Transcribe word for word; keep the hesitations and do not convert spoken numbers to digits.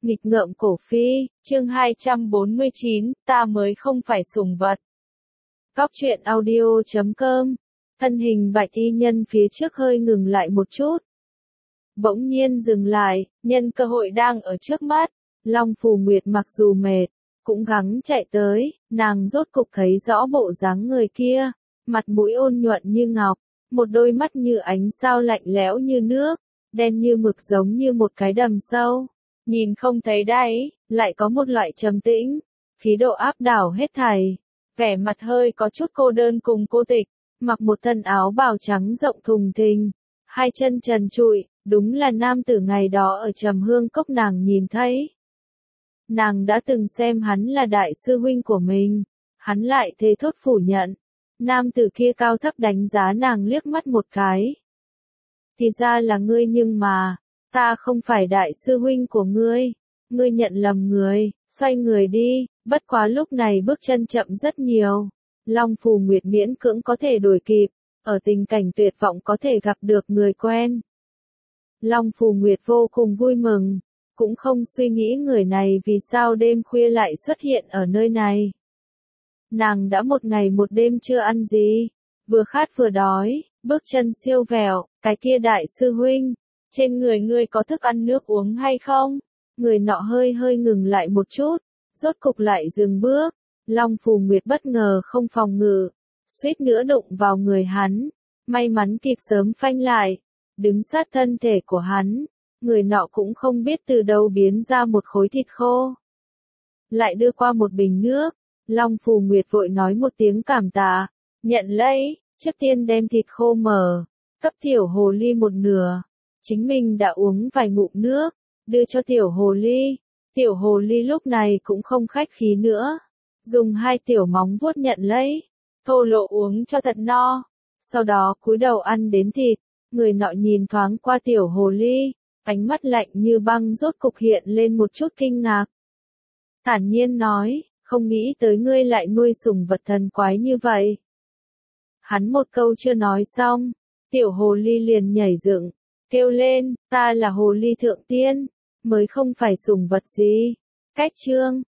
Nghịch ngợm cổ phi, chương hai trăm bốn mươi chín, ta mới không phải sủng vật. Góc truyện audio chấm com. Thân hình bạch y nhân phía trước hơi ngừng lại một chút. Bỗng nhiên dừng lại, nhân cơ hội đang ở trước mắt. Long Phù Nguyệt mặc dù mệt, cũng gắng chạy tới, nàng rốt cục thấy rõ bộ dáng người kia. Mặt mũi ôn nhuận như ngọc, một đôi mắt như ánh sao lạnh lẽo như nước, đen như mực giống như một cái đầm sâu. Nhìn không thấy đáy, lại có một loại trầm tĩnh, khí độ áp đảo hết thảy. Vẻ mặt hơi có chút cô đơn cùng cô tịch, mặc một thân áo bào trắng rộng thùng thình, hai chân trần trụi, đúng là nam tử ngày đó ở Trầm Hương Cốc nàng nhìn thấy. Nàng đã từng xem hắn là đại sư huynh của mình, hắn lại thề thốt phủ nhận. Nam tử kia cao thấp đánh giá nàng liếc mắt một cái. Thì ra là ngươi nhưng mà, ta không phải đại sư huynh của ngươi, ngươi nhận lầm người, xoay người đi, bất quá lúc này bước chân chậm rất nhiều. Long Phù Nguyệt miễn cưỡng có thể đuổi kịp, ở tình cảnh tuyệt vọng có thể gặp được người quen. Long Phù Nguyệt vô cùng vui mừng, cũng không suy nghĩ người này vì sao đêm khuya lại xuất hiện ở nơi này. Nàng đã một ngày một đêm chưa ăn gì, vừa khát vừa đói, bước chân siêu vẹo, cái kia đại sư huynh, trên người ngươi có thức ăn nước uống hay không? Người nọ hơi hơi ngừng lại một chút, rốt cục lại dừng bước. Long Phù Nguyệt bất ngờ không phòng ngự, suýt nữa đụng vào người hắn, may mắn kịp sớm phanh lại, đứng sát thân thể của hắn, người nọ cũng không biết từ đâu biến ra một khối thịt khô. Lại đưa qua một bình nước, Long Phù Nguyệt vội nói một tiếng cảm tạ, nhận lấy, trước tiên đem thịt khô mở, cấp tiểu hồ ly một nửa. Chính mình đã uống vài ngụm nước, đưa cho tiểu hồ ly. Tiểu hồ ly lúc này cũng không khách khí nữa, dùng hai tiểu móng vuốt nhận lấy, thô lỗ uống cho thật no, sau đó cúi đầu ăn đến thịt. Người nọ nhìn thoáng qua tiểu hồ ly, ánh mắt lạnh như băng rốt cục hiện lên một chút kinh ngạc. Thản nhiên nói, không nghĩ tới ngươi lại nuôi sủng vật thần quái như vậy. Hắn một câu chưa nói xong, tiểu hồ ly liền nhảy dựng, kêu lên, ta là hồ ly thượng tiên, mới không phải sủng vật gì. Cách chương,